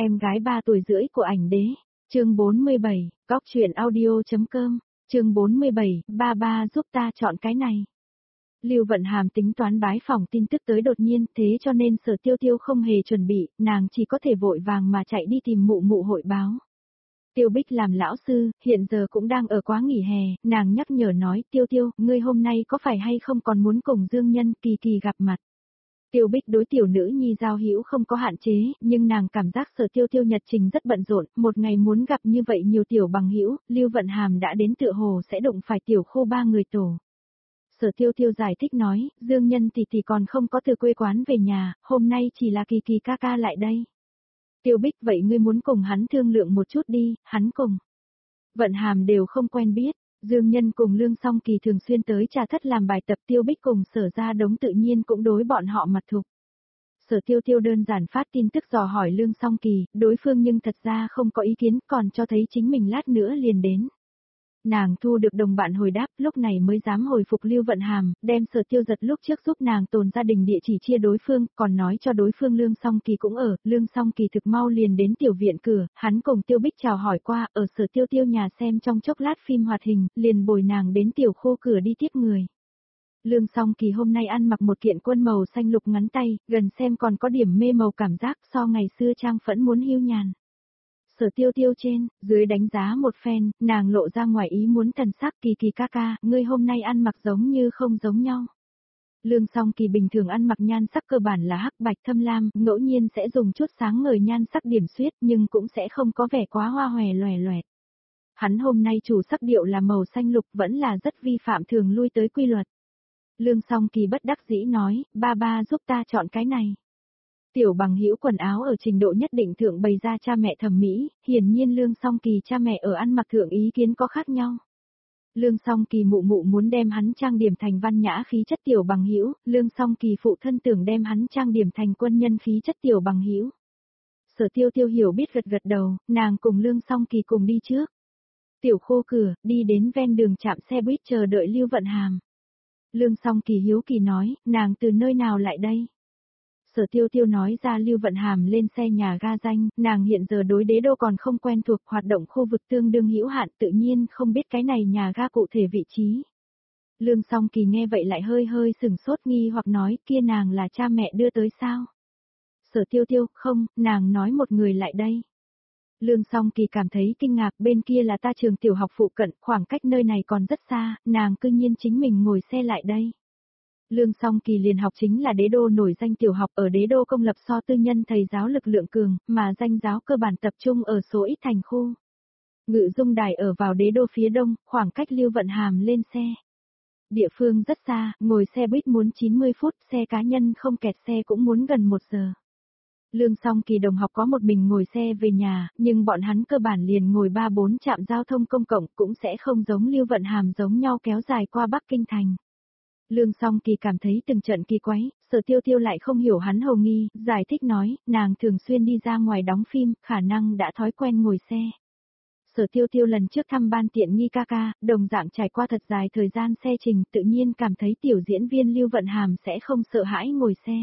Em gái 3 tuổi rưỡi của ảnh đế. Chương 47, Cóc truyện audio.com. Chương 47, ba ba giúp ta chọn cái này. Lưu Vận Hàm tính toán bái phỏng tin tức tới đột nhiên, thế cho nên Sở Tiêu Tiêu không hề chuẩn bị, nàng chỉ có thể vội vàng mà chạy đi tìm mụ mụ hội báo. Tiêu Bích làm lão sư, hiện giờ cũng đang ở quá nghỉ hè, nàng nhắc nhở nói, Tiêu Tiêu, ngươi hôm nay có phải hay không còn muốn cùng Dương Nhân Kỳ Kỳ gặp mặt. Tiêu Bích đối tiểu nữ nhi giao hữu không có hạn chế, nhưng nàng cảm giác Sở Tiêu Tiêu nhật trình rất bận rộn, một ngày muốn gặp như vậy nhiều tiểu bằng hữu, Lưu Vận Hàm đã đến tựa hồ sẽ đụng phải tiểu khô 3 người tổ. Sở Tiêu Tiêu giải thích nói, Dương Nhân tỷ tỷ còn không có từ quê quán về nhà, hôm nay chỉ là Kỳ Kỳ ca ca lại đây. Tiêu Bích, vậy ngươi muốn cùng hắn thương lượng một chút đi, hắn cùng Vận Hàm đều không quen biết. Dương Nhân cùng Lương Song Kỳ thường xuyên tới trà thất làm bài tập, Tiêu Bích cùng Sở Gia Đống tự nhiên cũng đối bọn họ mặt thục. Sở Tiêu Tiêu đơn giản phát tin tức dò hỏi Lương Song Kỳ, đối phương nhưng thật ra không có ý kiến, còn cho thấy chính mình lát nữa liền đến. Nàng thu được đồng bạn hồi đáp, lúc này mới dám hồi phục Lưu Vận Hàm, đem Sở Tiêu Giật lúc trước giúp nàng tồn gia đình địa chỉ chia đối phương, còn nói cho đối phương Lương Song Kỳ cũng ở, Lương Song Kỳ thực mau liền đến tiểu viện cửa, hắn cùng Tiêu Bích chào hỏi qua, ở Sở Tiêu Tiêu nhà xem trong chốc lát phim hoạt hình, liền bồi nàng đến tiểu khô cửa đi tiếp người. Lương Song Kỳ hôm nay ăn mặc một kiện quân màu xanh lục ngắn tay, gần xem còn có điểm mê màu cảm giác so ngày xưa trang phẫn muốn hưu nhàn. Sở Tiêu Tiêu trên, dưới đánh giá một phen, nàng lộ ra ngoài ý muốn thần sắc, Kỳ Kỳ ca ca, ngươi hôm nay ăn mặc giống như không giống nhau. Lương Song Kỳ bình thường ăn mặc nhan sắc cơ bản là hắc bạch thâm lam, ngẫu nhiên sẽ dùng chút sáng ngời nhan sắc điểm xuyết nhưng cũng sẽ không có vẻ quá hoa hòe loè loẹt. Hắn hôm nay chủ sắc điệu là màu xanh lục vẫn là rất vi phạm thường lui tới quy luật. Lương Song Kỳ bất đắc dĩ nói, ba ba giúp ta chọn cái này. Tiểu bằng hữu quần áo ở trình độ nhất định thượng bày ra cha mẹ thẩm mỹ, hiển nhiên Lương Song Kỳ cha mẹ ở ăn mặc thượng ý kiến có khác nhau. Lương Song Kỳ mụ mụ muốn đem hắn trang điểm thành văn nhã khí chất tiểu bằng hữu, Lương Song Kỳ phụ thân tưởng đem hắn trang điểm thành quân nhân khí chất tiểu bằng hữu. Sở Tiêu Tiêu hiểu biết gật gật đầu, nàng cùng Lương Song Kỳ cùng đi trước. Tiểu khô cửa, đi đến ven đường chạm xe buýt chờ đợi Lưu Vận Hàm. Lương Song Kỳ hiếu kỳ nói, nàng từ nơi nào lại đây? Sở Tiêu Tiêu nói ra Lưu Vận Hàm lên xe nhà ga danh, nàng hiện giờ đối đế đô còn không quen thuộc, hoạt động khu vực tương đương hữu hạn, tự nhiên không biết cái này nhà ga cụ thể vị trí. Lương Song Kỳ nghe vậy lại hơi hơi sừng sốt nghi hoặc nói, kia nàng là cha mẹ đưa tới sao? Sở Tiêu Tiêu, không, nàng nói một người lại đây. Lương Song Kỳ cảm thấy kinh ngạc, bên kia là ta trường tiểu học phụ cận, khoảng cách nơi này còn rất xa, nàng cư nhiên chính mình ngồi xe lại đây. Lương Song Kỳ liền học chính là đế đô nổi danh tiểu học, ở đế đô công lập so tư nhân thầy giáo lực lượng cường, mà danh giáo cơ bản tập trung ở số ít thành khu. Ngự Dung Đài ở vào đế đô phía đông, khoảng cách Lưu Vận Hàm lên xe. Địa phương rất xa, ngồi xe buýt muốn 90 phút, xe cá nhân không kẹt xe cũng muốn gần 1 giờ. Lương Song Kỳ đồng học có một mình ngồi xe về nhà, nhưng bọn hắn cơ bản liền ngồi 3-4 trạm giao thông công cộng, cũng sẽ không giống Lưu Vận Hàm giống nhau kéo dài qua Bắc Kinh thành. Lương Song Kỳ cảm thấy từng trận kỳ quái, Sở Tiêu Tiêu lại không hiểu hắn hầu nghi, giải thích nói, nàng thường xuyên đi ra ngoài đóng phim, khả năng đã thói quen ngồi xe. Sở Tiêu Tiêu lần trước thăm ban tiện nghi ca ca, đồng dạng trải qua thật dài thời gian xe trình, tự nhiên cảm thấy tiểu diễn viên Lưu Vận Hàm sẽ không sợ hãi ngồi xe.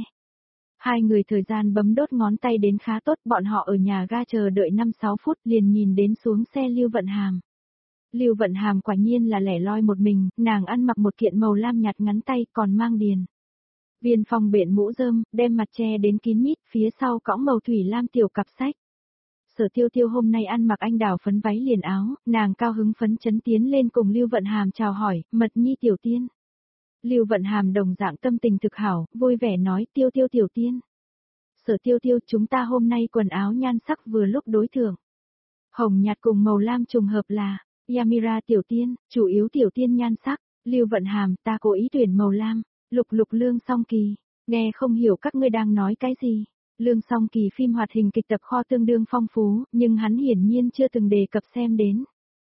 Hai người thời gian bấm đốt ngón tay đến khá tốt, bọn họ ở nhà ga chờ đợi 5-6 phút liền nhìn đến xuống xe Lưu Vận Hàm. Lưu Vận Hàm quả nhiên là lẻ loi một mình, nàng ăn mặc một kiện màu lam nhạt ngắn tay còn mang điền. Viên phong bện mũ rơm, đem mặt che đến kín mít, phía sau cõng màu thủy lam tiểu cặp sách. Sở Tiêu Tiêu hôm nay ăn mặc anh đào phấn váy liền áo, nàng cao hứng phấn chấn tiến lên cùng Lưu Vận Hàm chào hỏi, mật nhi tiểu tiên. Lưu Vận Hàm đồng dạng tâm tình thực hảo, vui vẻ nói Tiêu Tiêu tiểu tiên. Sở Tiêu Tiêu, chúng ta hôm nay quần áo nhan sắc vừa lúc đối thượng. Hồng nhạt cùng màu lam trùng hợp là Yamira tiểu tiên, chủ yếu tiểu tiên nhan sắc. Lưu Vận Hàm, ta cố ý tuyển màu lam. Lục Lục Lương Song Kỳ, nghe không hiểu các ngươi đang nói cái gì. Lương Song Kỳ phim hoạt hình kịch tập kho tương đương phong phú, nhưng hắn hiển nhiên chưa từng đề cập xem đến.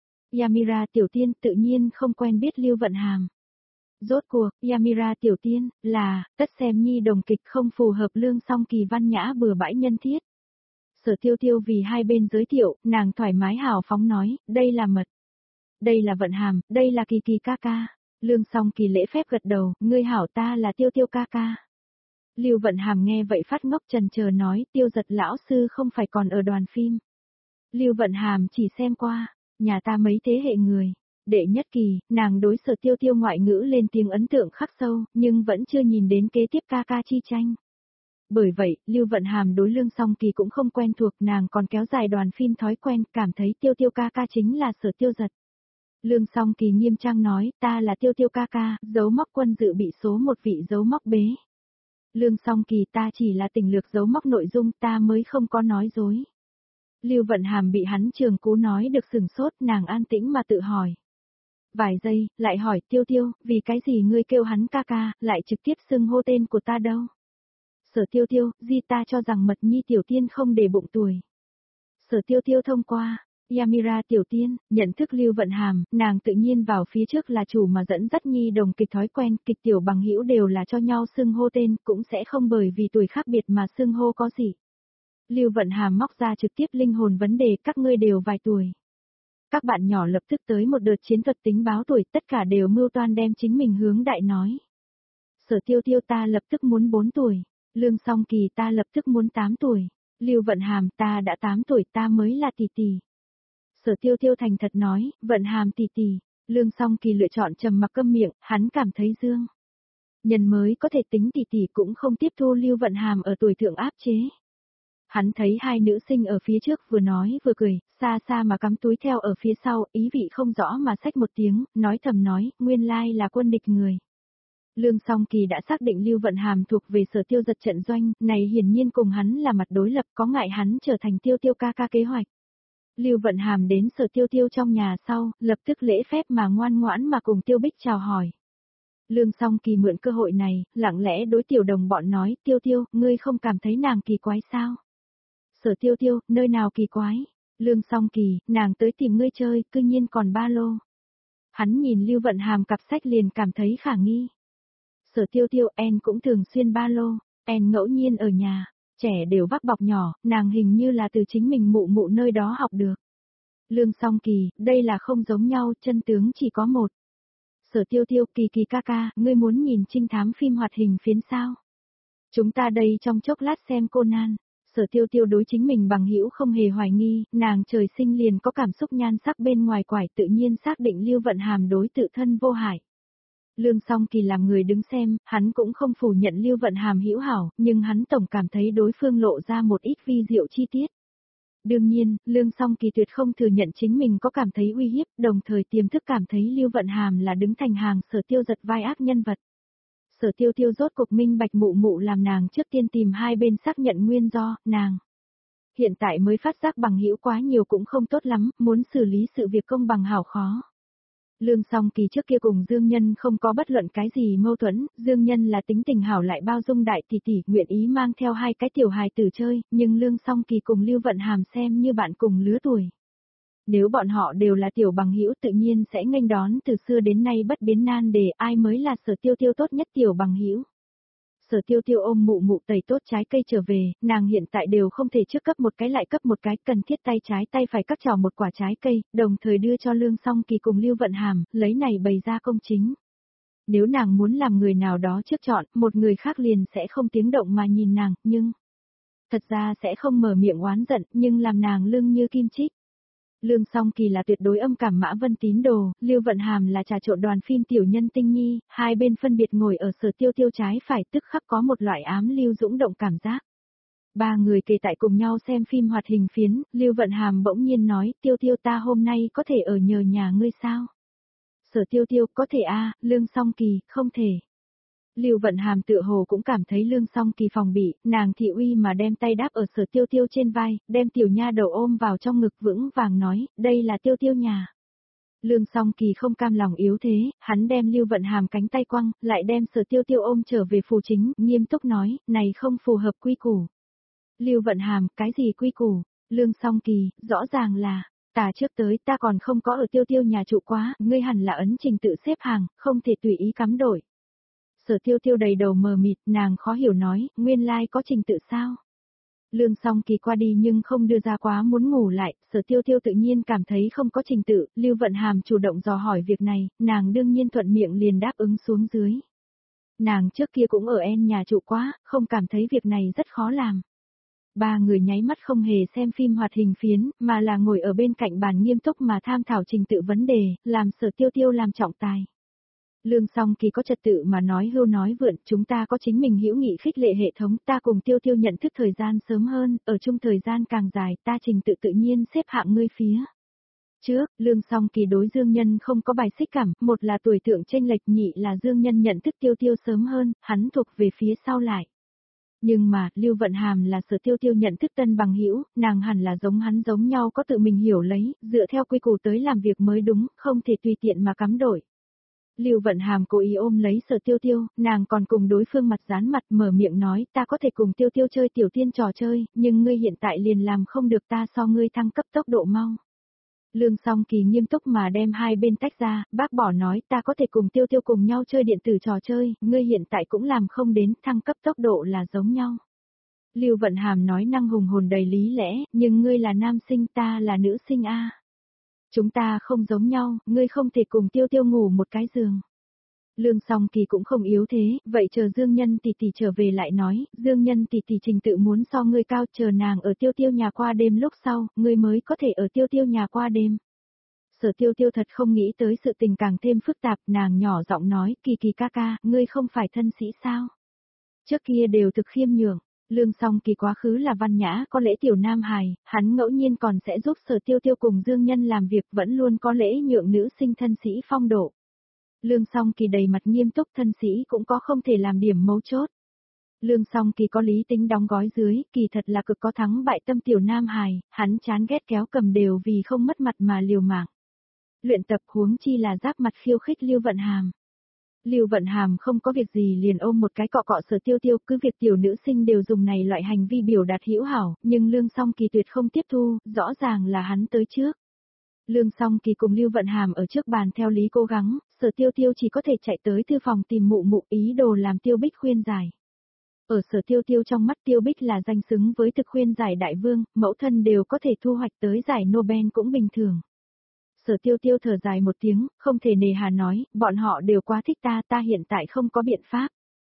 Yamira tiểu tiên tự nhiên không quen biết Lưu Vận Hàm. Rốt cuộc, Yamira tiểu tiên, là, tất xem nhi đồng kịch không phù hợp Lương Song Kỳ văn nhã bừa bãi nhân thiết. Sở Tiêu Tiêu vì hai bên giới thiệu, nàng thoải mái hào phóng nói, đây là mật. Đây là Vận Hàm, đây là Kỳ Kỳ ca ca. Lương Song Kỳ lễ phép gật đầu, ngươi hảo, ta là Tiêu Tiêu ca ca. Lưu Vận Hàm nghe vậy phát ngốc chần chờ nói, Tiêu Giật lão sư không phải còn ở đoàn phim. Lưu Vận Hàm chỉ xem qua, nhà ta mấy thế hệ người. Đệ nhất kỳ, nàng đối Sở Tiêu Tiêu ngoại ngữ lên tiếng ấn tượng khắc sâu, nhưng vẫn chưa nhìn đến kế tiếp ca ca chi tranh. Bởi vậy, Lưu Vận Hàm đối Lương Song Kỳ cũng không quen thuộc, nàng còn kéo dài đoàn phim thói quen, cảm thấy Tiêu Tiêu ca ca chính là Sở Tiêu Giật. Lương Song Kỳ nghiêm trang nói, ta là Tiêu Tiêu ca ca, dấu móc quân dự bị số một vị dấu móc bế. Lương Song Kỳ, ta chỉ là tình lược dấu móc nội dung, ta mới không có nói dối. Lưu Vận Hàm bị hắn trường cú nói được sừng sốt, nàng an tĩnh mà tự hỏi. Vài giây, lại hỏi Tiêu Tiêu, vì cái gì ngươi kêu hắn ca ca, lại trực tiếp xưng hô tên của ta đâu? Sở Tiêu Tiêu, di ta cho rằng Mật Nhi tiểu tiên không để bụng tuổi. Sở Tiêu Tiêu thông qua, Yamira tiểu tiên, nhận thức Lưu Vận Hàm, nàng tự nhiên vào phía trước là chủ mà dẫn dắt nhi đồng kịch thói quen, kịch tiểu bằng hữu đều là cho nhau xưng hô tên, cũng sẽ không bởi vì tuổi khác biệt mà xưng hô có gì. Lưu Vận Hàm móc ra trực tiếp linh hồn vấn đề, các ngươi đều vài tuổi. Các bạn nhỏ lập tức tới một đợt chiến thuật tính báo tuổi, tất cả đều mưu toan đem chính mình hướng đại nói. Sở Tiêu Tiêu, ta lập tức muốn 4 tuổi. Lương Song Kỳ, ta lập tức muốn 8 tuổi. Lưu Vận Hàm, ta đã 8 tuổi, ta mới là tỷ tỷ. Sở Tiêu Tiêu thành thật nói, Vận Hàm tỷ tỷ. Lương Song Kỳ lựa chọn trầm mặc câm miệng, hắn cảm thấy dương nhân mới có thể tính tỷ tỷ cũng không tiếp thu Lưu Vận Hàm ở tuổi thượng áp chế. Hắn thấy hai nữ sinh ở phía trước vừa nói vừa cười, xa xa mà cắm túi theo ở phía sau, ý vị không rõ mà xách một tiếng, nói thầm nói, nguyên lai là quân địch người. Lương Song Kỳ đã xác định Lưu Vận Hàm thuộc về Sở Tiêu Giật trận doanh, này hiển nhiên cùng hắn là mặt đối lập, có ngại hắn trở thành Tiêu Tiêu ca ca kế hoạch. Lưu Vận Hàm đến Sở Tiêu Tiêu trong nhà sau, lập tức lễ phép mà ngoan ngoãn mà cùng Tiêu Bích chào hỏi. Lương Song Kỳ mượn cơ hội này, lặng lẽ đối tiểu đồng bọn nói, Tiêu Tiêu, ngươi không cảm thấy nàng kỳ quái sao? Sở Tiêu Tiêu, nơi nào kỳ quái? Lương Song Kỳ, nàng tới tìm ngươi chơi, cư nhiên còn ba lô. Hắn nhìn Lưu Vận Hàm cặp sách liền cảm thấy khả nghi. Sở Tiêu Tiêu, en cũng thường xuyên ba lô, en ngẫu nhiên ở nhà, trẻ đều vác bọc nhỏ, nàng hình như là từ chính mình mụ mụ nơi đó học được. Lương Song Kỳ, đây là không giống nhau, chân tướng chỉ có một. Sở Tiêu Tiêu, Kỳ Kỳ ca ca, ngươi muốn nhìn trinh thám phim hoạt hình phiến sao? Chúng ta đây trong chốc lát xem Conan. Sở Tiêu Tiêu đối chính mình bằng hữu không hề hoài nghi, nàng trời sinh liền có cảm xúc nhan sắc bên ngoài quải, tự nhiên xác định Lưu Vận Hàm đối tự thân vô hại. Lương Song Kỳ làm người đứng xem, hắn cũng không phủ nhận Lưu Vận Hàm hữu hảo, nhưng hắn tổng cảm thấy đối phương lộ ra một ít vi diệu chi tiết. Đương nhiên, Lương Song Kỳ tuyệt không thừa nhận chính mình có cảm thấy uy hiếp, đồng thời tiềm thức cảm thấy Lưu Vận Hàm là đứng thành hàng Sở Tiêu Giật vai ác nhân vật. Sở Tiêu Tiêu rốt cuộc minh bạch mụ mụ làm nàng trước tiên tìm hai bên xác nhận nguyên do, nàng. Hiện tại mới phát giác bằng hữu quá nhiều cũng không tốt lắm, muốn xử lý sự việc công bằng hảo khó. Lương Song Kỳ trước kia cùng Dương Nhân không có bất luận cái gì mâu thuẫn, Dương Nhân là tính tình hảo lại bao dung đại tỷ tỷ, nguyện ý mang theo hai cái tiểu hài tử chơi, nhưng Lương Song Kỳ cùng Lưu Vận Hàm xem như bạn cùng lứa tuổi. Nếu bọn họ đều là tiểu bằng hữu tự nhiên sẽ nghênh đón từ xưa đến nay bất biến nan đề ai mới là Sở Tiêu Tiêu tốt nhất tiểu bằng hữu. Sở Tiêu Tiêu ôm mụ mụ tẩy tốt trái cây trở về, nàng hiện tại đều không thể trước cấp một cái lại cấp một cái, cần thiết tay trái tay phải cắt trò một quả trái cây, đồng thời đưa cho Lương Song Kỳ cùng Lưu Vận Hàm, lấy này bày ra công chính. Nếu nàng muốn làm người nào đó trước chọn, một người khác liền sẽ không tiếng động mà nhìn nàng, nhưng thật ra sẽ không mở miệng oán giận, nhưng làm nàng lưng như kim chích. Lương Song Kỳ là tuyệt đối âm cảm Mã Vân tín đồ, Lưu Vận Hàm là trà trộn đoàn phim tiểu nhân tinh nhi, hai bên phân biệt ngồi ở Sở Tiêu Tiêu trái phải tức khắc có một loại ám lưu dũng động cảm giác. Ba người kề tại cùng nhau xem phim hoạt hình phiến, Lưu Vận Hàm bỗng nhiên nói, Tiêu Tiêu ta hôm nay có thể ở nhờ nhà ngươi sao? Sở Tiêu Tiêu, có thể a, Lương Song Kỳ, không thể. Lưu Vận Hàm tựa hồ cũng cảm thấy Lương Song Kỳ phòng bị, nàng thị uy mà đem tay đáp ở Sở Tiêu Tiêu trên vai, đem tiểu nha đầu ôm vào trong ngực vững vàng nói, đây là Tiêu Tiêu nhà. Lương Song Kỳ không cam lòng yếu thế, hắn đem Lưu Vận Hàm cánh tay quăng, lại đem Sở Tiêu Tiêu ôm trở về phù chính, nghiêm túc nói, này không phù hợp quy củ. Lưu Vận Hàm, cái gì quy củ? Lương Song Kỳ, rõ ràng là, ta trước tới ta còn không có ở Tiêu Tiêu nhà trụ quá, ngươi hẳn là ấn trình tự xếp hàng, không thể tùy ý cắm đổi. Sở Tiêu Tiêu đầy đầu mờ mịt, nàng khó hiểu nói, nguyên lai có trình tự sao? Lương Song Kỳ qua đi nhưng không đưa ra quá muốn ngủ lại, Sở Tiêu Tiêu tự nhiên cảm thấy không có trình tự, Lưu Vận Hàm chủ động dò hỏi việc này, nàng đương nhiên thuận miệng liền đáp ứng xuống dưới. Nàng trước kia cũng ở En nhà trụ quá, không cảm thấy việc này rất khó làm. Ba người nháy mắt không hề xem phim hoạt hình phiến, mà là ngồi ở bên cạnh bàn nghiêm túc mà tham thảo trình tự vấn đề, làm Sở Tiêu Tiêu làm trọng tài. Lương Song Kỳ có trật tự mà nói hưu nói vượn, chúng ta có chính mình hữu nghị khích lệ hệ thống, ta cùng Tiêu Tiêu nhận thức thời gian sớm hơn, ở chung thời gian càng dài, ta trình tự tự nhiên xếp hạng ngươi phía. Trước, Lương Song Kỳ đối Dương Nhân không có bài xích cảm, một là tuổi thượng chênh lệch, nhị là Dương Nhân nhận thức Tiêu Tiêu sớm hơn, hắn thuộc về phía sau lại. Nhưng mà, Lưu Vận Hàm là Sở Tiêu Tiêu nhận thức tân bằng hữu, nàng hẳn là giống hắn giống nhau có tự mình hiểu lấy, dựa theo quy củ tới làm việc mới đúng, không thể tùy tiện mà cắm đổi. Lưu Vận Hàm cố ý ôm lấy Sở Tiêu Tiêu, nàng còn cùng đối phương mặt dán mặt mở miệng nói, ta có thể cùng Tiêu Tiêu chơi tiểu tiên trò chơi, nhưng ngươi hiện tại liền làm không được, ta so ngươi thăng cấp tốc độ mau. Lương Song Kỳ nghiêm túc mà đem hai bên tách ra, bác bỏ nói, ta có thể cùng Tiêu Tiêu cùng nhau chơi điện tử trò chơi, ngươi hiện tại cũng làm không đến, thăng cấp tốc độ là giống nhau. Lưu Vận Hàm nói năng hùng hồn đầy lý lẽ, nhưng ngươi là nam sinh, ta là nữ sinh a. Chúng ta không giống nhau, ngươi không thể cùng Tiêu Tiêu ngủ một cái giường. Lương Song Kỳ cũng không yếu thế, vậy chờ Dương Nhân tỷ tỷ trở về lại nói, Dương Nhân tỷ tỷ trình tự muốn so ngươi cao, chờ nàng ở Tiêu Tiêu nhà qua đêm lúc sau, ngươi mới có thể ở Tiêu Tiêu nhà qua đêm. Sở Tiêu Tiêu thật không nghĩ tới sự tình càng thêm phức tạp, nàng nhỏ giọng nói, Kỳ Kỳ ca ca, ngươi không phải thân sĩ sao? Trước kia đều thực khiêm nhường. Lương Song Kỳ quá khứ là văn nhã, có lễ tiểu nam hài, hắn ngẫu nhiên còn sẽ giúp Sở Tiêu Tiêu cùng Dương Nhân làm việc, vẫn luôn có lễ nhượng nữ sinh thân sĩ phong độ. Lương Song Kỳ đầy mặt nghiêm túc, thân sĩ cũng có không thể làm điểm mấu chốt. Lương Song Kỳ có lý tính đóng gói dưới, kỳ thật là cực có thắng bại tâm tiểu nam hài, hắn chán ghét kéo cầm đều vì không mất mặt mà liều mạng. Luyện tập huống chi là giáp mặt khiêu khích Lưu Vận Hàm. Lưu Vận Hàm không có việc gì liền ôm một cái cọ cọ Sở Tiêu Tiêu, cứ việc tiểu nữ sinh đều dùng này loại hành vi biểu đạt hữu hảo, nhưng Lương Song Kỳ tuyệt không tiếp thu, rõ ràng là hắn tới trước. Lương Song Kỳ cùng Lưu Vận Hàm ở trước bàn theo lý cố gắng, Sở Tiêu Tiêu chỉ có thể chạy tới thư phòng tìm mụ mụ, ý đồ làm Tiêu Bích khuyên giải. Ở Sở Tiêu Tiêu trong mắt Tiêu Bích là danh xứng với thực khuyên giải đại vương, mẫu thân đều có thể thu hoạch tới giải Nobel cũng bình thường. Sở Tiêu Tiêu thở dài một tiếng, không thể nề hà nói, bọn họ đều quá thích ta, ta hiện tại không có biện pháp.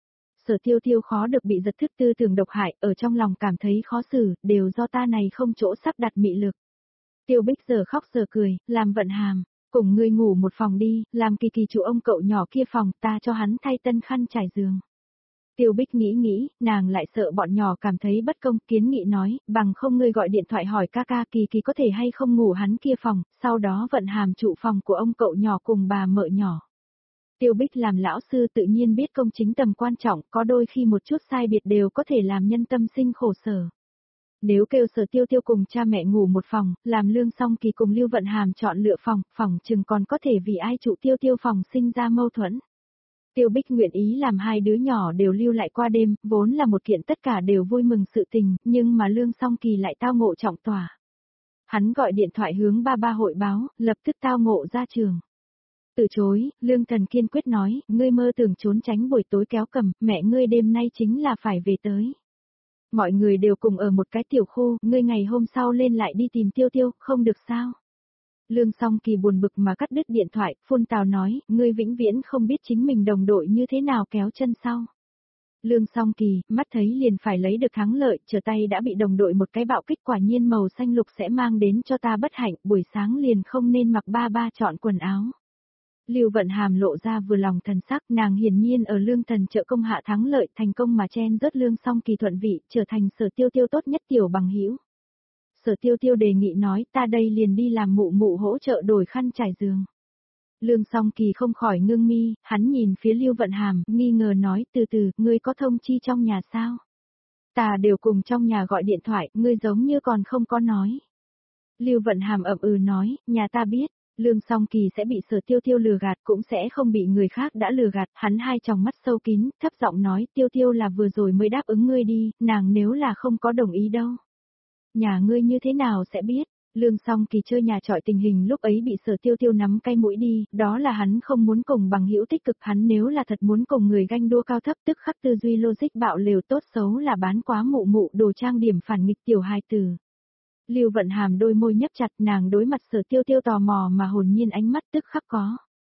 Sở Tiêu Tiêu khó được bị giật thức tư tưởng độc hại, ở trong lòng cảm thấy khó xử, đều do ta này không chỗ sắp đặt mị lực. Tiêu Bích giờ khóc giờ cười, làm Vận Hàm, cùng ngươi ngủ một phòng đi, làm Kỳ Kỳ chủ ông cậu nhỏ kia phòng, ta cho hắn thay tân khăn trải giường. Tiêu Bích nghĩ, nàng lại sợ bọn nhỏ cảm thấy bất công, kiến nghị nói, bằng không ngươi gọi điện thoại hỏi ca ca Kỳ Kỳ có thể hay không ngủ hắn kia phòng, sau đó Vận Hàm trụ phòng của ông cậu nhỏ cùng bà mợ nhỏ. Tiêu Bích làm lão sư tự nhiên biết công chính tầm quan trọng, có đôi khi một chút sai biệt đều có thể làm nhân tâm sinh khổ sở. Nếu kêu Sở Tiêu Tiêu cùng cha mẹ ngủ một phòng, làm Lương Song Kỳ cùng Lưu Vận Hàm chọn lựa phòng chừng còn có thể vì ai trụ Tiêu Tiêu phòng sinh ra mâu thuẫn. Tiêu Bích nguyện ý làm hai đứa nhỏ đều lưu lại qua đêm, vốn là một kiện tất cả đều vui mừng sự tình, nhưng mà Lương Song Kỳ lại tao ngộ trọng tòa. Hắn gọi điện thoại hướng ba hội báo, lập tức tao ngộ ra trường. Từ chối, Lương Thần kiên quyết nói, ngươi mơ tưởng trốn tránh buổi tối kéo cầm, mẹ ngươi đêm nay chính là phải về tới. Mọi người đều cùng ở một cái tiểu khu, ngươi ngày hôm sau lên lại đi tìm Tiêu Tiêu, không được sao? Lương Song Kỳ buồn bực mà cắt đứt điện thoại, phun tào nói, ngươi vĩnh viễn không biết chính mình đồng đội như thế nào kéo chân sau. Lương Song Kỳ, mắt thấy liền phải lấy được thắng lợi, trở tay đã bị đồng đội một cái bạo kích, quả nhiên màu xanh lục sẽ mang đến cho ta bất hạnh, buổi sáng liền không nên mặc ba chọn quần áo. Lưu Vận Hàm lộ ra vừa lòng thần sắc, nàng hiển nhiên ở Lương Thần trợ công hạ thắng lợi, thành công mà chen rớt Lương Song Kỳ thuận vị, trở thành Sở Tiêu Tiêu tốt nhất tiểu bằng hữu. Sở Tiêu Tiêu đề nghị nói, ta đây liền đi làm mụ hỗ trợ đổi khăn trải giường. Lương Song Kỳ không khỏi ngưng mi, hắn nhìn phía Lưu Vận Hàm, nghi ngờ nói, từ, ngươi có thông chi trong nhà sao? Ta đều cùng trong nhà gọi điện thoại, ngươi giống như còn không có nói. Lưu Vận Hàm ậm nói, nhà ta biết. Lương Song Kỳ sẽ bị Sở Tiêu Tiêu lừa gạt, cũng sẽ không bị người khác đã lừa gạt, hắn hai tròng mắt sâu kín, thấp giọng nói, Tiêu Tiêu là vừa rồi mới đáp ứng ngươi đi, nàng nếu là không có đồng ý đâu. Nhà ngươi như thế nào sẽ biết? Lương Song Kỳ chơi nhà trọi tình hình lúc ấy bị Sở Tiêu Tiêu nắm cái mũi đi, đó là hắn không muốn cùng bằng hữu tích cực, hắn nếu là thật muốn cùng người ganh đua cao thấp tức khắc tư duy logic bạo lều, tốt xấu là bán quá mụ đồ trang điểm phản nghịch tiểu hài tử. Lưu Vận Hàm đôi môi nhấp chặt, nàng đối mặt Sở Tiêu Tiêu tò mò mà hồn nhiên ánh mắt tức khắc có.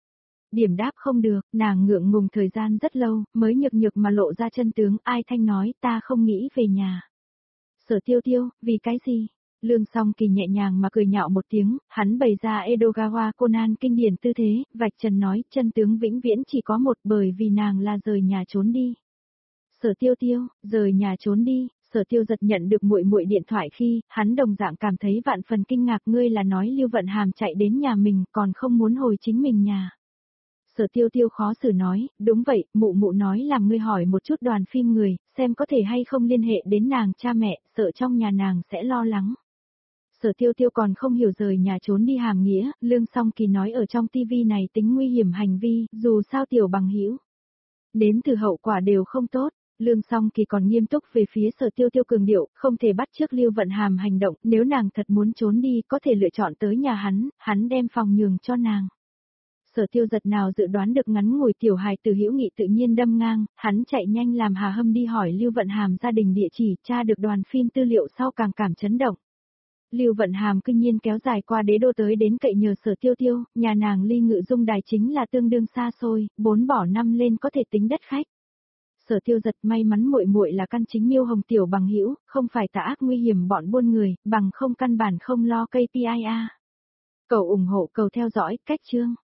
Điểm đáp không được, nàng ngượng ngùng thời gian rất lâu, mới nhược nhược mà lộ ra chân tướng, ai thanh nói ta không nghĩ về nhà. Sở Tiêu Tiêu, vì cái gì? Lương Song Kỳ nhẹ nhàng mà cười nhạo một tiếng, hắn bày ra Edogawa Conan kinh điển tư thế, vạch trần nói, chân tướng vĩnh viễn chỉ có một bởi vì nàng là rời nhà trốn đi. Sở Tiêu Tiêu, rời nhà trốn đi, Sở Tiêu Giật nhận được muội muội điện thoại khi, hắn đồng dạng cảm thấy vạn phần kinh ngạc, ngươi là nói Lưu Vận Hàm chạy đến nhà mình còn không muốn hồi chính mình nhà. Sở Tiêu Tiêu khó xử nói, đúng vậy, mụ mụ nói làm ngươi hỏi một chút đoàn phim người, xem có thể hay không liên hệ đến nàng cha mẹ, sợ trong nhà nàng sẽ lo lắng. Sở Tiêu Tiêu còn không hiểu rời nhà trốn đi hàm nghĩa, Lương Song Kỳ nói ở trong tivi này tính nguy hiểm hành vi, dù sao tiểu bằng hữu đến từ hậu quả đều không tốt. Lương Song Kỳ còn nghiêm túc về phía Sở Tiêu Tiêu cường điệu, không thể bắt chước Lưu Vận Hàm hành động, nếu nàng thật muốn trốn đi có thể lựa chọn tới nhà hắn đem phòng nhường cho nàng. Sở Tiêu Giật nào dự đoán được ngắn ngủi tiểu hài từ hữu nghị tự nhiên đâm ngang, hắn chạy nhanh làm Hà Hâm đi hỏi Lưu Vận Hàm gia đình địa chỉ, tra được đoàn phim tư liệu sau càng cảm chấn động. Lưu Vận Hàm kinh nhiên kéo dài qua đế đô tới đến cậy nhờ Sở Tiêu Tiêu, nhà nàng ly Ngự Dung đài chính là tương đương xa xôi, 4 bỏ 5 lên có thể tính đất khách. Sở Tiêu Giật may mắn muội muội là căn chính Miêu Hồng tiểu bằng hữu, không phải tà ác nguy hiểm bọn buôn người, bằng không căn bản không lo KPI a. Cầu ủng hộ, cầu theo dõi, cách chương.